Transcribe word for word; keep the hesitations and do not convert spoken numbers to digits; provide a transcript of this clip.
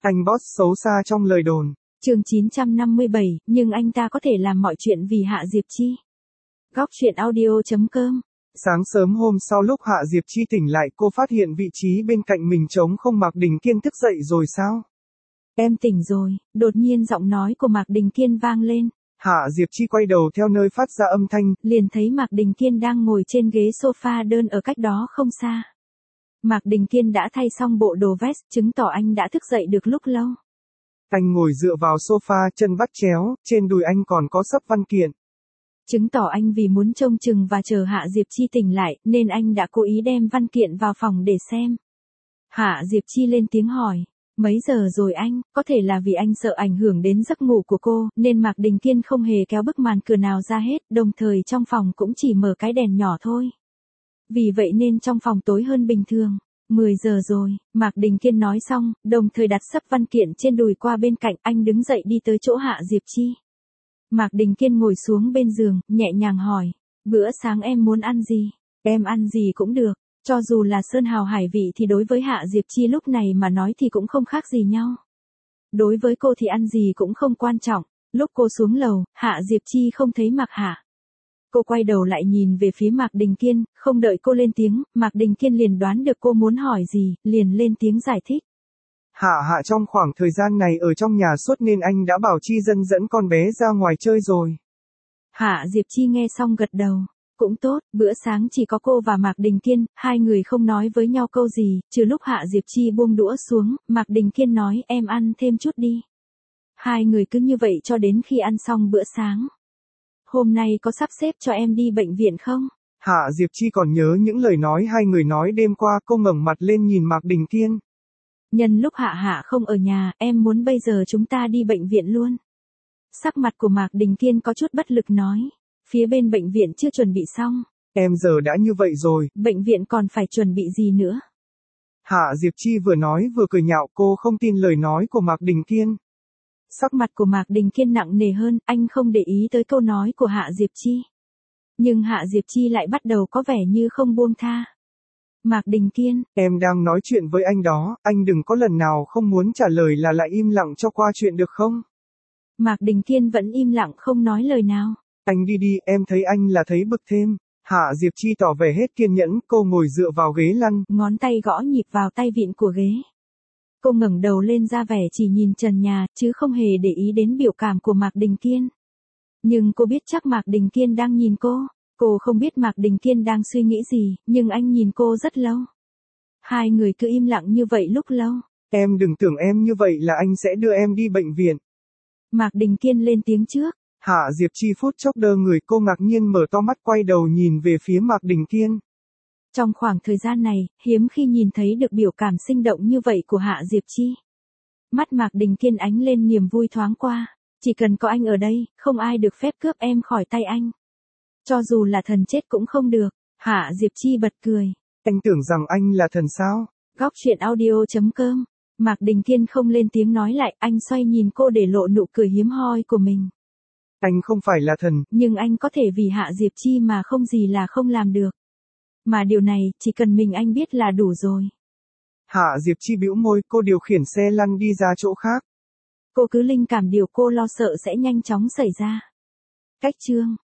Anh boss xấu xa trong lời đồn. Chương chín trăm năm mươi bảy, nhưng anh ta có thể làm mọi chuyện vì Hạ Diệp Chi. Góc truyện audio chấm com. Sáng sớm hôm sau lúc Hạ Diệp Chi tỉnh lại, cô phát hiện vị trí bên cạnh mình trống không. Mạc Đình Kiên thức dậy rồi sao? Em tỉnh rồi, đột nhiên giọng nói của Mạc Đình Kiên vang lên. Hạ Diệp Chi quay đầu theo nơi phát ra âm thanh, liền thấy Mạc Đình Kiên đang ngồi trên ghế sofa đơn ở cách đó không xa. Mạc Đình Kiên đã thay xong bộ đồ vest, chứng tỏ anh đã thức dậy được lúc lâu. Anh ngồi dựa vào sofa, chân vắt chéo, trên đùi anh còn có xấp văn kiện. Chứng tỏ anh vì muốn trông chừng và chờ Hạ Diệp Chi tỉnh lại, nên anh đã cố ý đem văn kiện vào phòng để xem. Hạ Diệp Chi lên tiếng hỏi, mấy giờ rồi anh? Có thể là vì anh sợ ảnh hưởng đến giấc ngủ của cô, nên Mạc Đình Kiên không hề kéo bức màn cửa nào ra hết, đồng thời trong phòng cũng chỉ mở cái đèn nhỏ thôi. Vì vậy nên trong phòng tối hơn bình thường. mười giờ rồi, Mạc Đình Kiên nói xong, đồng thời đặt xấp văn kiện trên đùi qua bên cạnh, anh đứng dậy đi tới chỗ Hạ Diệp Chi. Mạc Đình Kiên ngồi xuống bên giường, nhẹ nhàng hỏi, bữa sáng em muốn ăn gì? Em ăn gì cũng được, cho dù là sơn hào hải vị thì đối với Hạ Diệp Chi lúc này mà nói thì cũng không khác gì nhau. Đối với cô thì ăn gì cũng không quan trọng. Lúc cô xuống lầu, Hạ Diệp Chi không thấy Mạc Hạ. Cô quay đầu lại nhìn về phía Mạc Đình Kiên, không đợi cô lên tiếng, Mạc Đình Kiên liền đoán được cô muốn hỏi gì, liền lên tiếng giải thích. Hạ Hạ trong khoảng thời gian này ở trong nhà suốt nên anh đã bảo Chi Dân dẫn con bé ra ngoài chơi rồi. Hạ Diệp Chi nghe xong gật đầu. Cũng tốt, bữa sáng chỉ có cô và Mạc Đình Kiên, hai người không nói với nhau câu gì, trừ lúc Hạ Diệp Chi buông đũa xuống, Mạc Đình Kiên nói em ăn thêm chút đi. Hai người cứ như vậy cho đến khi ăn xong bữa sáng. Hôm nay có sắp xếp cho em đi bệnh viện không? Hạ Diệp Chi còn nhớ những lời nói hai người nói đêm qua, cô ngẩng mặt lên nhìn Mạc Đình Kiên. Nhân lúc Hạ Hạ không ở nhà, em muốn bây giờ chúng ta đi bệnh viện luôn. Sắc mặt của Mạc Đình Kiên có chút bất lực nói. Phía bên bệnh viện chưa chuẩn bị xong. Em giờ đã như vậy rồi. Bệnh viện còn phải chuẩn bị gì nữa? Hạ Diệp Chi vừa nói vừa cười nhạo, cô không tin lời nói của Mạc Đình Kiên. Sắc mặt của Mạc Đình Kiên nặng nề hơn, anh không để ý tới câu nói của Hạ Diệp Chi. Nhưng Hạ Diệp Chi lại bắt đầu có vẻ như không buông tha. Mạc Đình Kiên, em đang nói chuyện với anh đó, anh đừng có lần nào không muốn trả lời là lại im lặng cho qua chuyện được không? Mạc Đình Kiên vẫn im lặng không nói lời nào. Anh đi đi, em thấy anh là thấy bực thêm. Hạ Diệp Chi tỏ vẻ hết kiên nhẫn, cô ngồi dựa vào ghế lăn. Ngón tay gõ nhịp vào tay vịn của ghế. Cô ngẩng đầu lên ra vẻ chỉ nhìn trần nhà, chứ không hề để ý đến biểu cảm của Mạc Đình Kiên. Nhưng cô biết chắc Mạc Đình Kiên đang nhìn cô. Cô không biết Mạc Đình Kiên đang suy nghĩ gì, nhưng anh nhìn cô rất lâu. Hai người cứ im lặng như vậy lúc lâu. Em đừng tưởng em như vậy là anh sẽ đưa em đi bệnh viện. Mạc Đình Kiên lên tiếng trước. Hạ Diệp Chi phút chốc đơ người, cô ngạc nhiên mở to mắt quay đầu nhìn về phía Mạc Đình Kiên. Trong khoảng thời gian này, hiếm khi nhìn thấy được biểu cảm sinh động như vậy của Hạ Diệp Chi. Mắt Mạc Đình Kiên ánh lên niềm vui thoáng qua. Chỉ cần có anh ở đây, không ai được phép cướp em khỏi tay anh. Cho dù là thần chết cũng không được. Hạ Diệp Chi bật cười. Anh tưởng rằng anh là thần sao? Góc truyện audio chấm com. Mạc Đình Kiên không lên tiếng nói lại, anh xoay nhìn cô để lộ nụ cười hiếm hoi của mình. Anh không phải là thần. Nhưng anh có thể vì Hạ Diệp Chi mà không gì là không làm được. Mà điều này, chỉ cần mình anh biết là đủ rồi. Hạ Diệp Chi bĩu môi, cô điều khiển xe lăn đi ra chỗ khác. Cô cứ linh cảm điều cô lo sợ sẽ nhanh chóng xảy ra. Cách chương